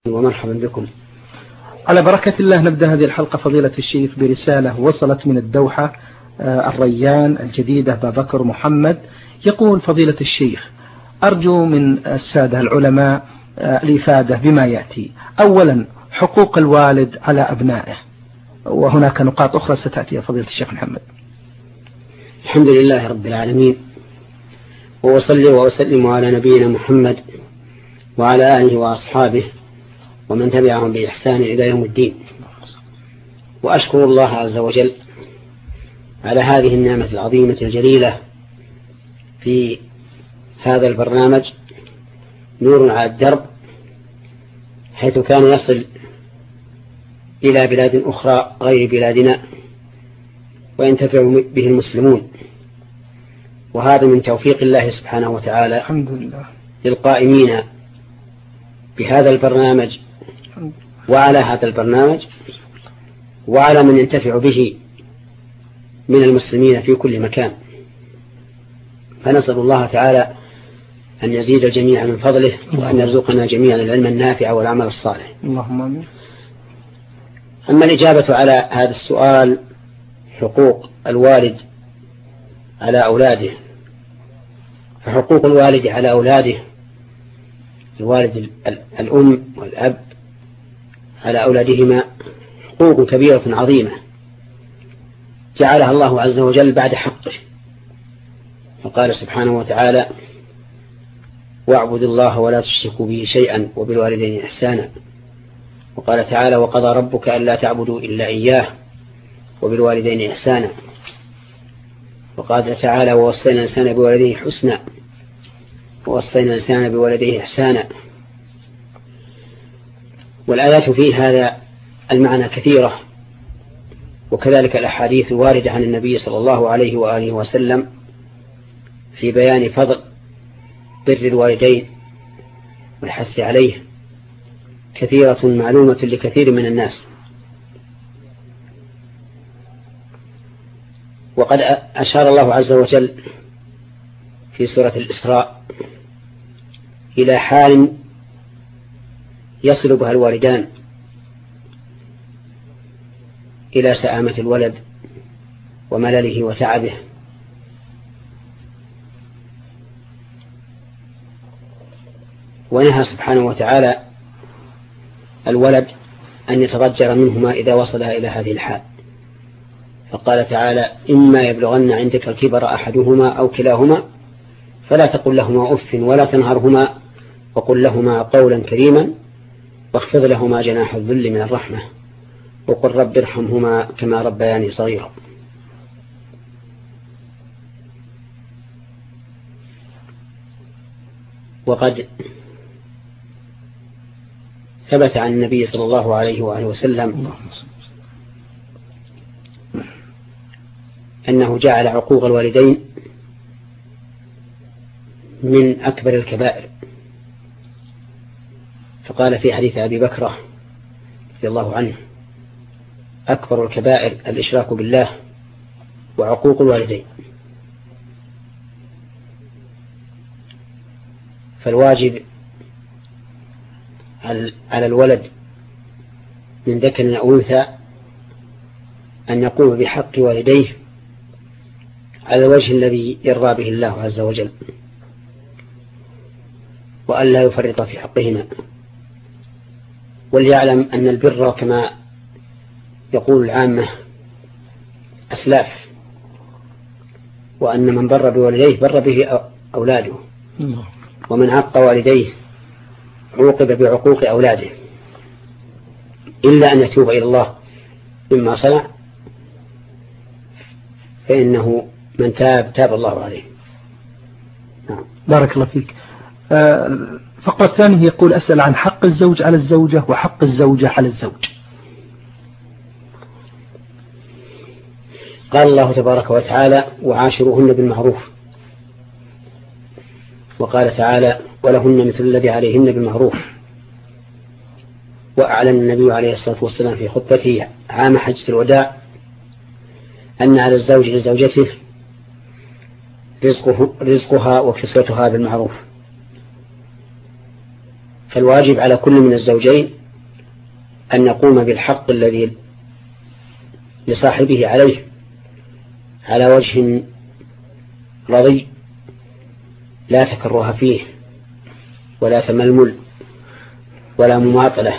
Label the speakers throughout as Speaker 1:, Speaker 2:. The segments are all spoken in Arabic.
Speaker 1: ومرحبا بكم.
Speaker 2: على بركة الله نبدأ هذه الحلقة فضيلة الشيخ برسالة وصلت من الدوحة الريان الجديدة بابكر محمد. يقول فضيلة الشيخ: أرجو من السادة العلماء الإفادة بما يأتي. أولا، حقوق الوالد على أبنائه، وهناك نقاط أخرى ستأتي يا فضيلة الشيخ محمد.
Speaker 1: الحمد لله رب العالمين، وأصلي وأسلم على نبينا محمد وعلى آله وأصحابه ومن تبعهم بإحسان إلى يوم الدين. وأشكر الله عز وجل على هذه النعمة العظيمة الجليلة في هذا البرنامج نور على الدرب، حيث كان يصل إلى بلاد أخرى غير بلادنا وينتفع به المسلمون، وهذا من توفيق الله سبحانه وتعالى
Speaker 2: الحمد لله
Speaker 1: للقائمين بهذا البرنامج وعلى هذا البرنامج وعلى من ينتفع به من المسلمين في كل مكان. فنسأل الله تعالى أن يزيد الجميع من فضله وأن يرزقنا جميعا العلم النافع والعمل الصالح.
Speaker 2: اللهم آمين.
Speaker 1: أما الإجابة على هذا السؤال، حقوق الوالد على أولاده، فحقوق الوالد على أولاده، الوالد الأم والأب على أولادهما حقوق كبيرة عظيمة جعلها الله عز وجل بعد حقه، فقال سبحانه وتعالى: واعبدوا الله ولا تشركوا به شيئا وبالوالدين إحسانا. وقال تعالى: وقضى ربك ألا تعبدوا إلا إياه وبالوالدين إحسانا. وقال تعالى: ووصينا الإنسان بوالديه حسنا ووصينا الإنسان بوالديه إحسانا. والآيات في هذا المعنى كثيرة، وكذلك الأحاديث الواردة عن النبي صلى الله عليه وآله وسلم في بيان فضل بر الوالدين والحث عليه كثيرة معلومة لكثير من الناس. وقد أشار الله عز وجل في سورة الإسراء إلى حال يصل بها الوالدان إلى سآمة الولد وملله وتعبه، ونهى سبحانه وتعالى الولد أن يتضجر منهما إذا وصلها إلى هذه الحال، فقال تعالى: إما يبلغن عندك الكبر أحدهما أو كلاهما فلا تقل لهما أف ولا تنهرهما وقل لهما قولا كريما واخفض لهما جناح الذل من الرحمة وقل رب ارحمهما كما ربياني صغيرا. وقد ثبت عن النبي صلى الله عليه وآله وسلم أنه جعل عقوق الوالدين من أكبر الكبائر، فقال في حديث أبي بكرة رضي الله عنه: أكبر الكبائر الإشراك بالله وعقوق الوالدين. فالواجب على الولد من ذكر أو أنثى أن يقوم بحق والديه على الوجه الذي يرضى به الله عز وجل، وأن لا يفرط في حقهما. وليعلم أن البر كما يقول العامة أسلاف، وأن من بر بوالديه بر به أولاده، ومن عق والديه عوقب بعقوق أولاده، إلا أن يتوب إلى الله مما صنع، فإنه من تاب الله عليه.
Speaker 2: نعم. بارك الله فيك. فقرة الثانية يقول: أسأل عن حق الزوج على الزوجة وحق الزوجة على الزوج.
Speaker 1: قال الله تبارك وتعالى: وعاشروهن بالمعروف. وقال تعالى: ولهن مثل الذي عليهن بالمعروف. وأعلن النبي عليه الصلاة والسلام في خطبته عام حجة الوداع أن على الزوج لزوجته رزقها وكسوتها بالمعروف، فالواجب على كل من الزوجين أن يقوم بالحق الذي لصاحبه عليه على وجه رضي، لا تكره فيه ولا تململ ولا مماطلة،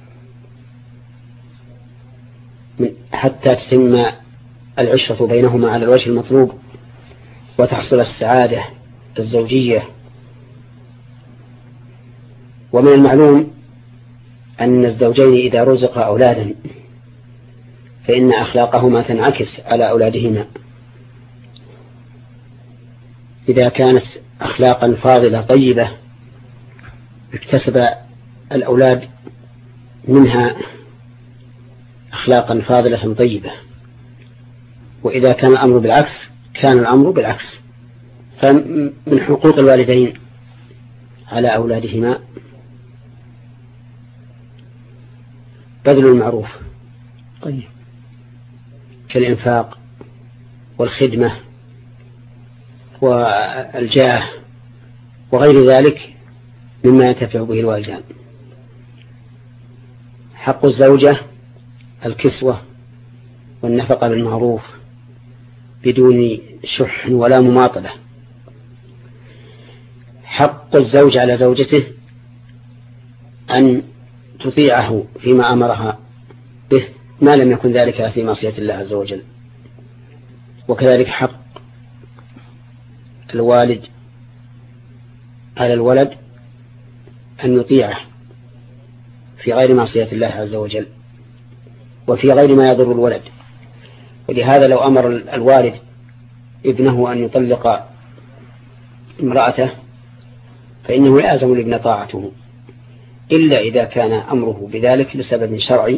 Speaker 1: حتى تتم العشرة بينهما على الوجه المطلوب وتحصل السعادة الزوجية. ومن المعلوم أن الزوجين إذا رزقا أولادا فإن أخلاقهما تنعكس على أولادهما. إذا كانت أخلاقا فاضلة طيبة اكتسب الأولاد منها أخلاقا فاضلة طيبة، وإذا كان الأمر بالعكس كان الأمر بالعكس. فمن حقوق الوالدين على أولادهما بذل المعروف
Speaker 2: طيب
Speaker 1: كالإنفاق والخدمة والجاه وغير ذلك مما ينتفع به الوالدان. حق الزوجة الكسوة والنفقة بالمعروف بدون شح ولا مماطلة. حق الزوج على زوجته أن تطيعه فيما أمرها به ما لم يكن ذلك في معصية الله عز وجل. وكذلك حق الوالد على الولد أن يطيعه في غير معصية الله عز وجل وفي غير ما يضر الولد. ولهذا لو أمر الوالد ابنه أن يطلق امرأته فإنه يلزم الابن طاعته، إلا إذا كان أمره بذلك لسبب شرعي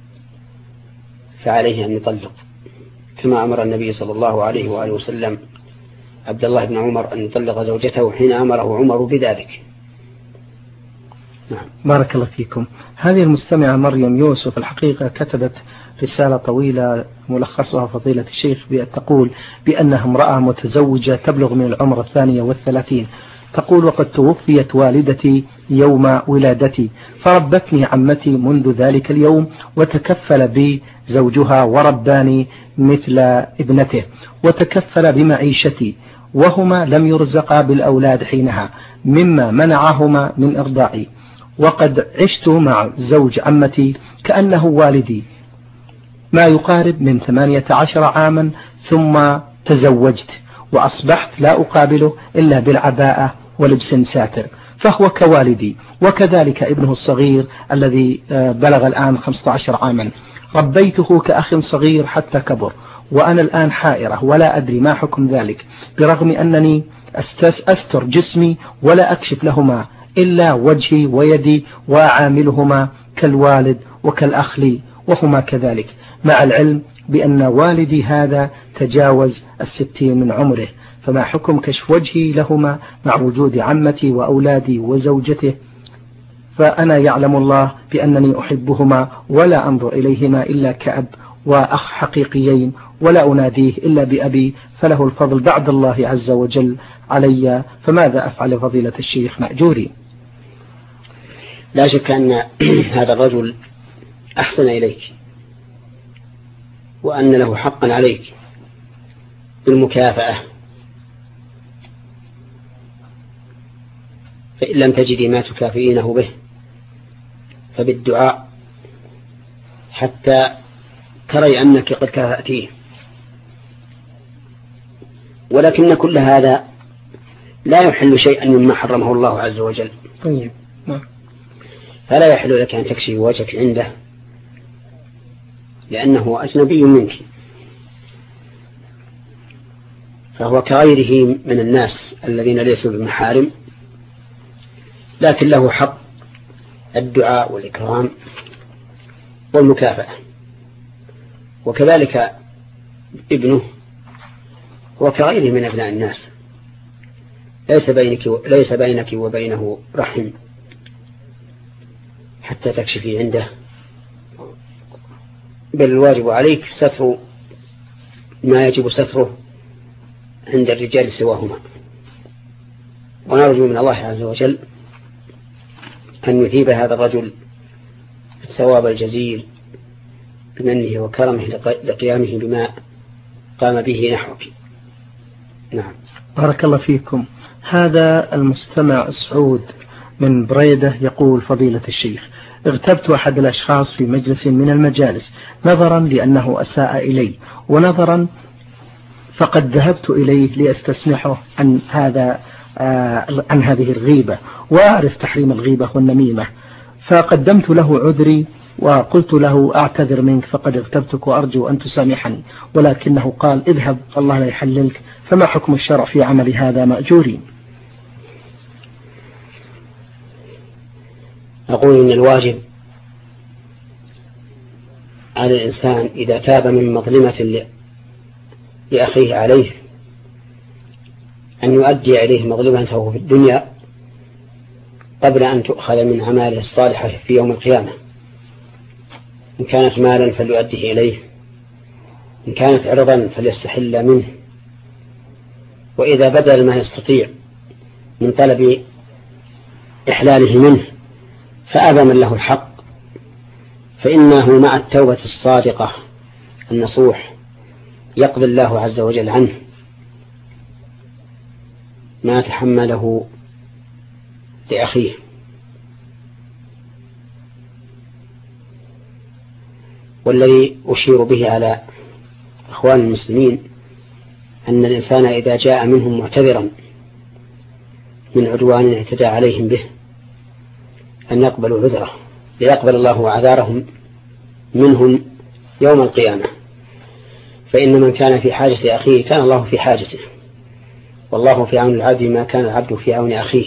Speaker 1: فعليه أن يطلق، كما أمر النبي صلى الله عليه وآله وسلم عبد الله بن عمر أن يطلق زوجته حين أمره عمر بذلك.
Speaker 2: نعم. بارك الله فيكم. هذه المستمعة مريم يوسف الحقيقة كتبت رسالة طويلة ملخصها فضيلة الشيخ تقول بأنها امرأة متزوجة تبلغ من العمر 32. تقول: وقد توفيت والدتي يوم ولادتي، فربتني عمتي منذ ذلك اليوم وتكفل بي زوجها ورباني مثل ابنته وتكفل بمعيشتي، وهما لم يرزقا بالأولاد حينها مما منعهما من إرضاعي، وقد عشت مع زوج عمتي كأنه والدي ما يقارب من 18 عاما، ثم تزوجت وأصبحت لا أقابله إلا بالعباءة ولبس ساتر، فهو كوالدي، وكذلك ابنه الصغير الذي بلغ الآن 15 عاما. ربيته كأخ صغير حتى كبر، وأنا الآن حائرة ولا أدري ما حكم ذلك، برغم أنني أستر جسمي ولا أكشف لهما إلا وجهي ويدي، وأعاملهما كالوالد وكالأخ لي وهما كذلك، مع العلم بأن والدي هذا تجاوز 60 من عمره. فما حكم كشف وجهي لهما مع وجود عمتي وأولادي وزوجته؟ فأنا يعلم الله بأنني أحبهما ولا أنظر إليهما إلا كأب وأخ حقيقيين، ولا أناديه إلا بأبي، فله الفضل بعد الله عز وجل علي، فماذا أفعل فضيلة الشيخ مأجوري؟
Speaker 1: لا شك أن هذا الرجل أحسن إليك، وأن له حقا عليك بالمكافأة، فإن لم تجدي ما تكافئينه به فبالدعاء حتى تري أنك قد كافأتيه. ولكن كل هذا لا يحل شيئا مما حرمه الله عز وجل.
Speaker 2: طيب.
Speaker 1: فلا يحل لك أن تكشف وجهك عنده لأنه أجنبي منك، فهو كغيره من الناس الذين ليسوا بمحارم، لكن له حق الدعاء والإكرام والمكافأة. وكذلك ابنه هو كغيره من أبناء الناس، ليس بينك وبينه رحم حتى تكشفي عنده، بل الواجب عليك ستر ما يجب ستره عند الرجال سواهما. ونرجو من الله عز وجل أن يثيب هذا الرجل الثواب الجزيل بمنه وكرمه لقيامه بما قام به نحوك. نعم.
Speaker 2: بارك الله فيكم. هذا المستمع سعود من بريدة يقول: فضيلة الشيخ، اغتبت أحد الأشخاص في مجلس من المجالس نظرا لأنه أساء إلي، ونظرا فقد ذهبت إليه لأستسمحه عن هذه الغيبة، وأعرف تحريم الغيبة والنميمة، فقدمت له عذري وقلت له: أعتذر منك فقد اغتبتك وأرجو أن تسامحني، ولكنه قال: اذهب الله لا يحللك. فما حكم الشرع في عمل هذا مأجورين؟
Speaker 1: أقول إن الواجب على الإنسان إذا تاب من مظلمة لأخيه عليه أن يؤدي إليه مظلمته في الدنيا قبل أن تؤخذ من أعماله الصالحة في يوم القيامة. إن كانت مالا فليؤديه إليه، إن كانت عرضا فليستحل منه، وإذا بدل ما يستطيع من طلب إحلاله منه فأبى من له الحق، فإنه مع التوبة الصادقة النصوح يقضي الله عز وجل عنه ما تحمله لأخيه. والذي أشير به على أخوان المسلمين أن الإنسان إذا جاء منهم معتذرا من عدوان اعتدى عليهم به أن يقبلوا عذره ليقبل الله أعذارهم منهم يوم القيامة. فإن من كان في حاجة أخيه كان الله في حاجته، والله في عون العبد ما كان العبد في عون أخيه.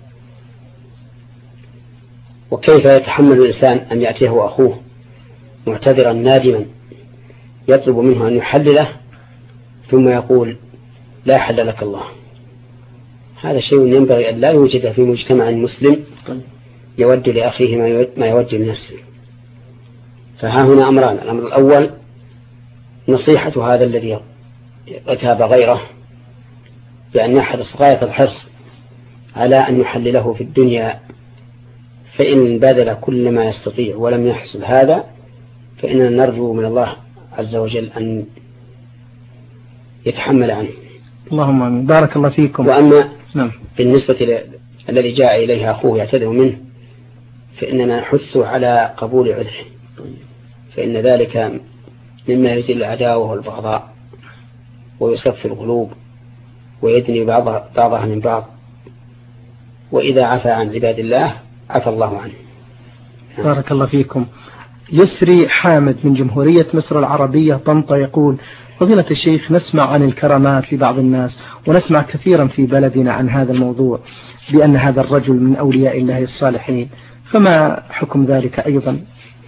Speaker 1: وكيف يتحمل الإنسان أن يأتيه أخوه معتذرا نادما يطلب منه أن يحلله ثم يقول: لا حل لك الله؟ هذا شيء ينبغي أن لا يوجد في مجتمع مسلم يود لأخيه ما يود لنفسه. فها هنا أمران: الأمر الأول نصيحة هذا الذي ارتاب غيره بأن يحرص غاية الحرص على أن يحلله في الدنيا، فإن بذل كل ما يستطيع ولم يحصل هذا فإننا نرجو من الله عز وجل أن يتحمل عنه.
Speaker 2: اللهم آمين. بارك الله فيكم.
Speaker 1: وأما بالنسبة الذي جاء إليه أخوه يعتذر منه فإننا نحث على قبول عذره، فإن ذلك مما يزيل العداوة والبغضاء ويصفي القلوب ويدني بعضها من بعض، وإذا عفى عن عباد الله عفى الله عنه.
Speaker 2: بارك الله فيكم. يسري حامد من جمهورية مصر العربية طنطا يقول: فضيلة الشيخ، نسمع عن الكرامات لبعض الناس، ونسمع كثيرا في بلدنا عن هذا الموضوع بأن هذا الرجل من أولياء الله الصالحين، فما حكم ذلك أيضا؟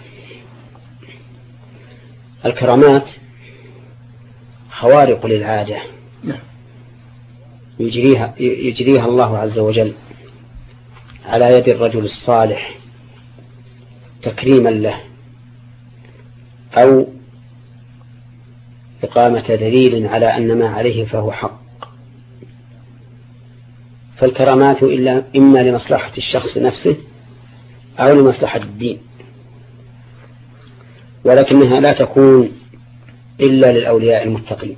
Speaker 1: الكرامات خوارق للعادة يجريها الله عز وجل على يد الرجل الصالح تكريما له أو إقامة دليل على أن ما عليه فهو حق. فالكرامات إما لمصلحة الشخص نفسه أو لمصلحة الدين، ولكنها لا تكون إلا للأولياء المتقين.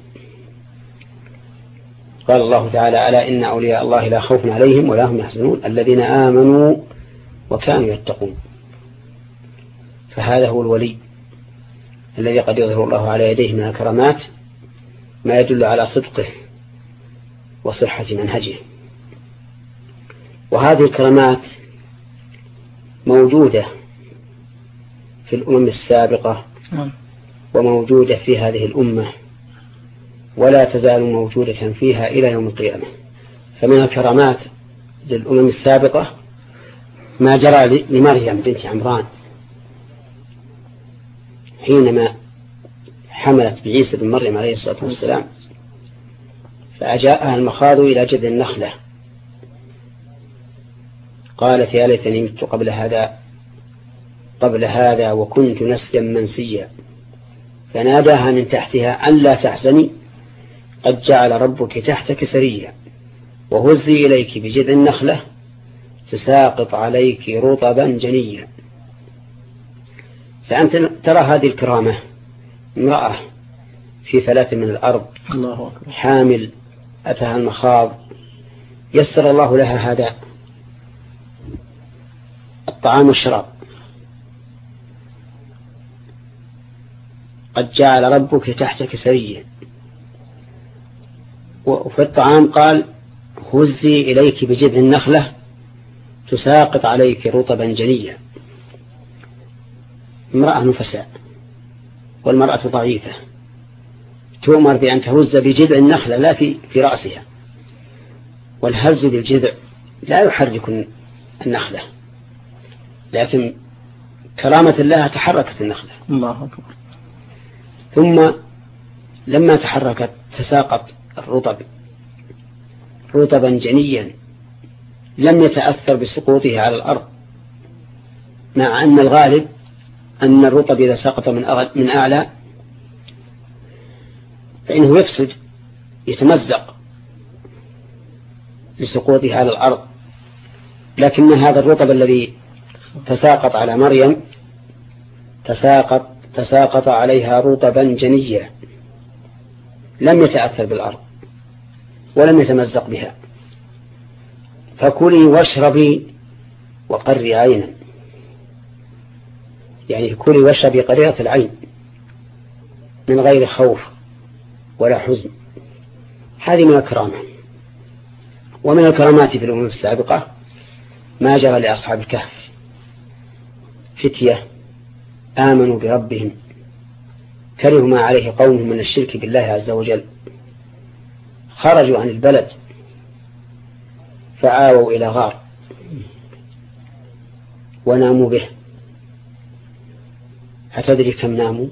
Speaker 1: قال الله تعالى: ألا إن أولياء الله لا خوف عليهم ولا هم يحزنون الذين آمنوا وكانوا يتقون. فهذا هو الولي الذي قد يظهر الله على يديه من الكرامات ما يدل على صدقه وصحة منهجه. وهذه الكرامات موجودة في الأمم السابقة وموجودة في هذه الأمة ولا تزال موجودة فيها إلى يوم القيامة. فمن الكرامات للأمم السابقة ما جرى لمريم بنت عمران حينما حملت بعيسى بن مريم عليه الصلاة والسلام، فأجاءها المخاض إلى جذع النخلة قالت: يا ليتني مت قبل هذا وكنت نسيا منسيا. فناداها من تحتها: ألا تحزني قد جعل ربك تحتك سريا وهزي إليك بجذع النخلة تساقط عليك رطبا جنيا. فأنت ترى هذه الكرامة، امرأة في فلاة من الأرض،
Speaker 2: الله أكبر،
Speaker 1: حامل أتها المخاض، يسر الله لها هذا الطعام والشراب. قد جعل ربك تحتك سريا. وفي الطعام قال هزي إليك بجذع النخلة تساقط عليك رطبا جنيا. امرأة نفساء، والمرأة ضعيفة، تؤمر بأن تهز بجذع النخلة لا في رأسها، والهز بالجذع لا يحرك النخلة، لكن كرامة الله تحركت النخلة.
Speaker 2: الله أكبر.
Speaker 1: ثم لما تحركت تساقط الرطب رطبا جنيا لم يتأثر بسقوطه على الأرض، مع أن الغالب أن الرطب إذا سقط من أعلى فإنه يفسد، يتمزق لسقوطه على الأرض، لكن هذا الرطب الذي تساقط على مريم تساقط عليها رطبا جنيا، لم يتأثر بالأرض ولم يتمزق بها. فكلي واشربي وقري عينا، يعني كلي واشربي قريرة العين من غير خوف ولا حزن. هذه من الكرامة. ومن الكرامات في الأمم السابقة ما جرى لأصحاب الكهف، فتية آمنوا بربهم كرهوا ما عليه قومهم من الشرك بالله عز وجل، خرجوا عن البلد فآووا إلى غار وناموا به. أتدري كم ناموا؟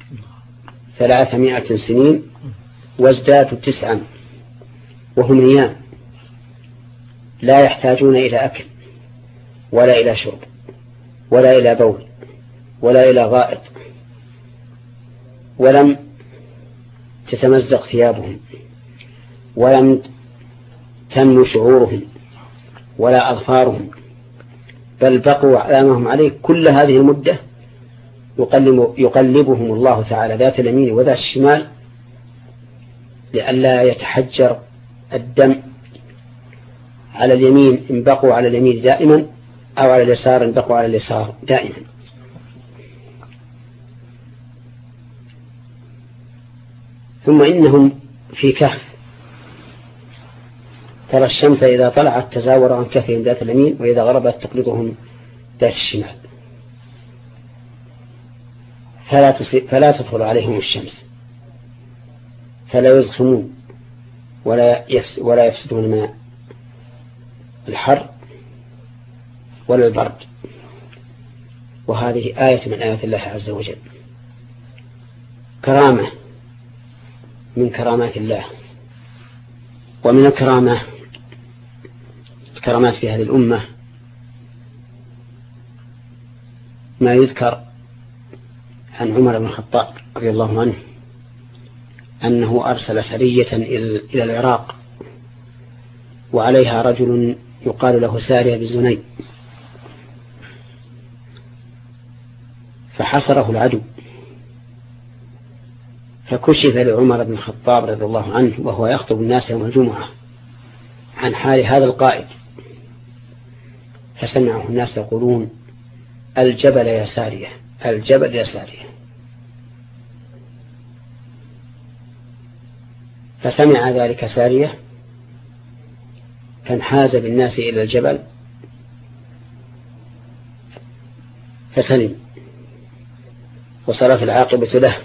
Speaker 1: 300 سنين وازدادوا 9، وهم نيام لا يحتاجون إلى أكل ولا إلى شرب ولا إلى بول ولا إلى غائط، ولم تتمزق ثيابهم ولم تنمو شعورهم ولا أظفارهم، بل بقوا على ما هم عليه كل هذه المدة. يقلبهم الله تعالى ذات اليمين وذات الشمال لئلا يتحجر الدم على اليمين إن بقوا على اليمين دائما، أو على اليسار إن بقوا على اليسار دائما. ثم إنهم في كهف ترى الشمس إذا طلعت تزاور عن كهفهم ذات اليمين، وإذا غربت تقلبهم ذات الشمال، فلا تدخل عليهم الشمس، فلا يزخمون ولا يفسدون من الحر ولا البرد. وهذه آية من آيات الله عز وجل، كرامة من كرامات الله. ومن الكرامات في هذه الأمة ما يذكر عن عمر بن الخطاب رضي الله عنه أنه أرسل سرية إلى العراق، وعليها رجل يقال له سارية بن فحصره العدو، فكشف لعمر بن الخطاب رضي الله عنه وهو يخطب الناس يوم الجمعة عن حال هذا القائد، فسمعه الناس يقولون الجبل يا سارية، الجبل يا سارية. فسمع ذلك سارية فانحاز بالناس إلى الجبل فسلم وصارت العاقبة له.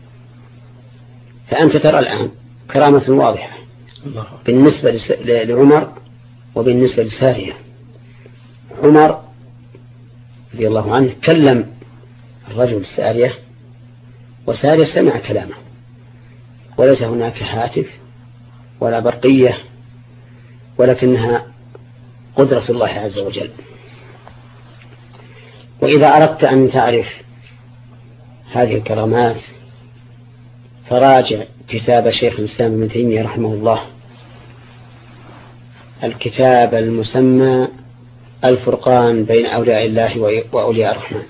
Speaker 1: فأنت ترى الآن كرامة واضحة بالنسبة لعمر وبالنسبة لسارية. عمر رضي الله عنه كلم الرجل سارية، وسارية سمع كلامه، وليس هناك هاتف ولا برقية، ولكنها قدرة الله عز وجل. وإذا أردت أن تعرف هذه الكرامات فراجع كتاب شيخ الإسلام ابن تيمية رحمه الله، الكتاب المسمى الفرقان بين أولياء الله وأولياء الرحمن.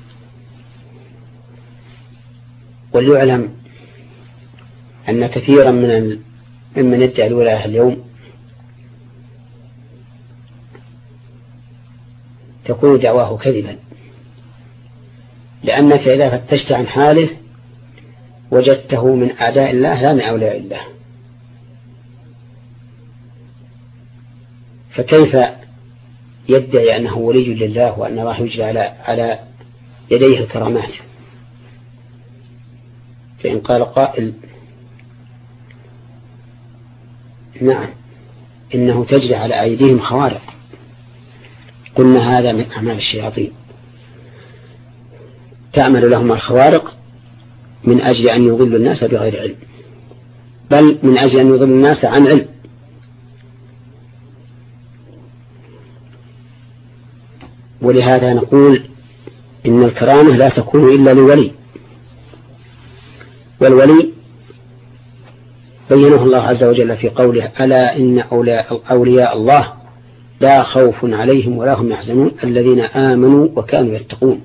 Speaker 1: وليعلم أن كثيرا ممن يدعي الولاية اليوم تكون دعواه كذبا، لأنك إذا فتشت عن حاله وجدته من أعداء الله لا من أولياء الله. فكيف يدعي أنه ولي لله وأن الله يجري على يديه الكرامات؟ فإن قال قائل نعم إنه تجري على أيديهم خوارق، قلنا هذا من أعمال الشياطين، تعمل لهم الخوارق من أجل أن يضلوا الناس بغير علم، بل من أجل أن يضلوا الناس عن علم. ولهذا نقول إن الكرامة لا تكون إلا لولي، والولي بينه الله عز وجل في قوله ألا إن أولياء الله لا خوف عليهم ولا هم يحزنون الذين آمنوا وكانوا يتقون.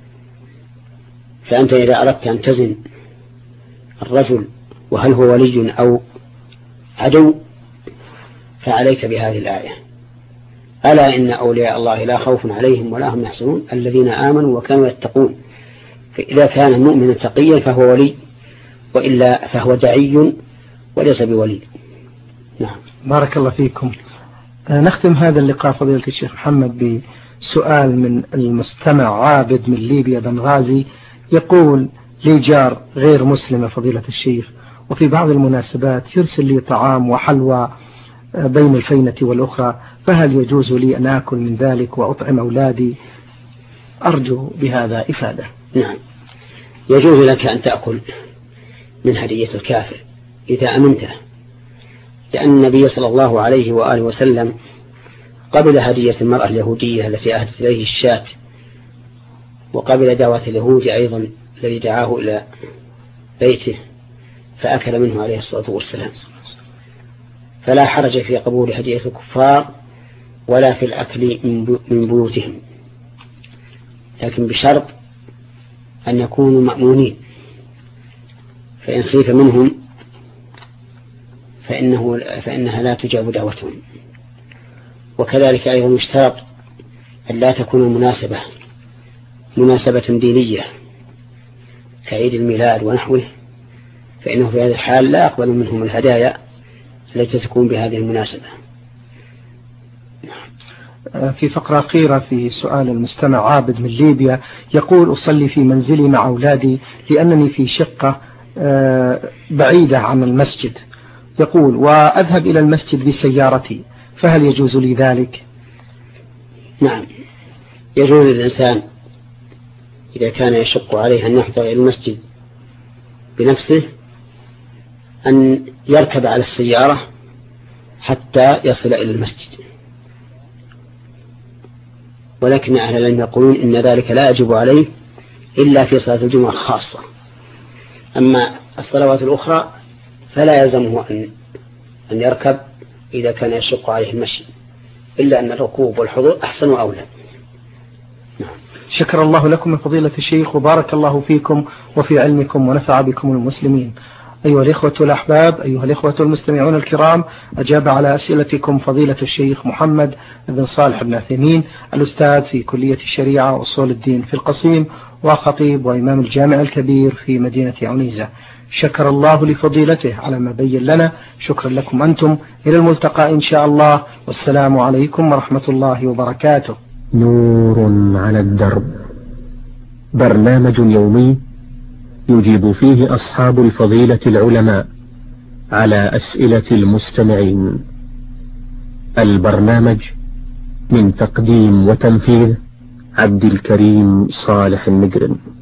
Speaker 1: فأنت إذا أردت أن تزن الرجل وهل هو ولي أو عدو فعليك بهذه الآية ألا إن أولياء الله لا خوف عليهم ولا هم يحزنون الذين آمنوا وكانوا يتقون. فإذا كان المؤمن تقيا فهو ولي، وإلا فهو دعي وليس بولي. نعم.
Speaker 2: بارك الله فيكم. نختم هذا اللقاء فضيلة الشيخ محمد بسؤال من المستمع عابد من ليبيا بنغازي، يقول لي جار غير مسلمة فضيلة الشيخ، وفي بعض المناسبات يرسل لي طعام وحلوى بين الفينة والأخرى، فهل يجوز لي أن أكل من ذلك وأطعم أولادي؟ أرجو بهذا إفادة.
Speaker 1: نعم، يجوز لك أن تأكل من هدية الكافر إذا أمنته، لأن النبي صلى الله عليه وآله وسلم قبل هدية المرأة اليهودية التي أهدت إليه الشاة، وقبل دعوة اليهود أيضا الذي دعاه إلى بيته فأكل منه عليه الصلاة والسلام. فلا حرج في قبول هدية الكفار ولا في الأكل من بيوتهم، لكن بشرط أن يكونوا مأمونين، فإن خيف منهم فإنها لا تجاب دعوتهم. وكذلك أيضا يشترط أن لا تكون مناسبة دينية كعيد الميلاد ونحوه، فإنه في هذه الحال لا يقبل منهم الهدايا التي تكون بهذه المناسبة.
Speaker 2: في فقرة أخيرة في سؤال المستمع عابد من ليبيا، يقول أصلي في منزلي مع أولادي لأنني في شقة بعيدة عن المسجد، يقول وأذهب إلى المسجد بسيارتي، فهل يجوز لي ذلك؟
Speaker 1: نعم، يجوز للإنسان إذا كان يشق عليه أن يحضر إلى المسجد بنفسه أن يركب على السيارة حتى يصل إلى المسجد، ولكن أهل العلم يقولون إن ذلك لا يجب عليه إلا في صلاة الجمعة خاصة، أما الصلوات الأخرى فلا يلزمه أن يركب إذا كان يشق عليه المشي، إلا أن الركوب والحضور أحسن وأولى.
Speaker 2: شكر الله لكم من فضيلة الشيخ، وبارك الله فيكم وفي علمكم ونفع بكم المسلمين. أيها الإخوة الأحباب، أيها الإخوة المستمعون الكرام، أجاب على أسئلتكم فضيلة الشيخ محمد بن صالح بن عثيمين، الأستاذ في كلية الشريعة وأصول الدين في القصيم، وخطيب وإمام الجامع الكبير في مدينة عنيزة. شكر الله لفضيلته على ما بين لنا. شكرا لكم أنتم، إلى الملتقى إن شاء الله، والسلام عليكم ورحمة الله وبركاته.
Speaker 3: نور على الدرب، برنامج يومي يجيب فيه أصحاب الفضيلة العلماء على أسئلة المستمعين. البرنامج من تقديم وتنفيذ عبد الكريم صالح المجرم.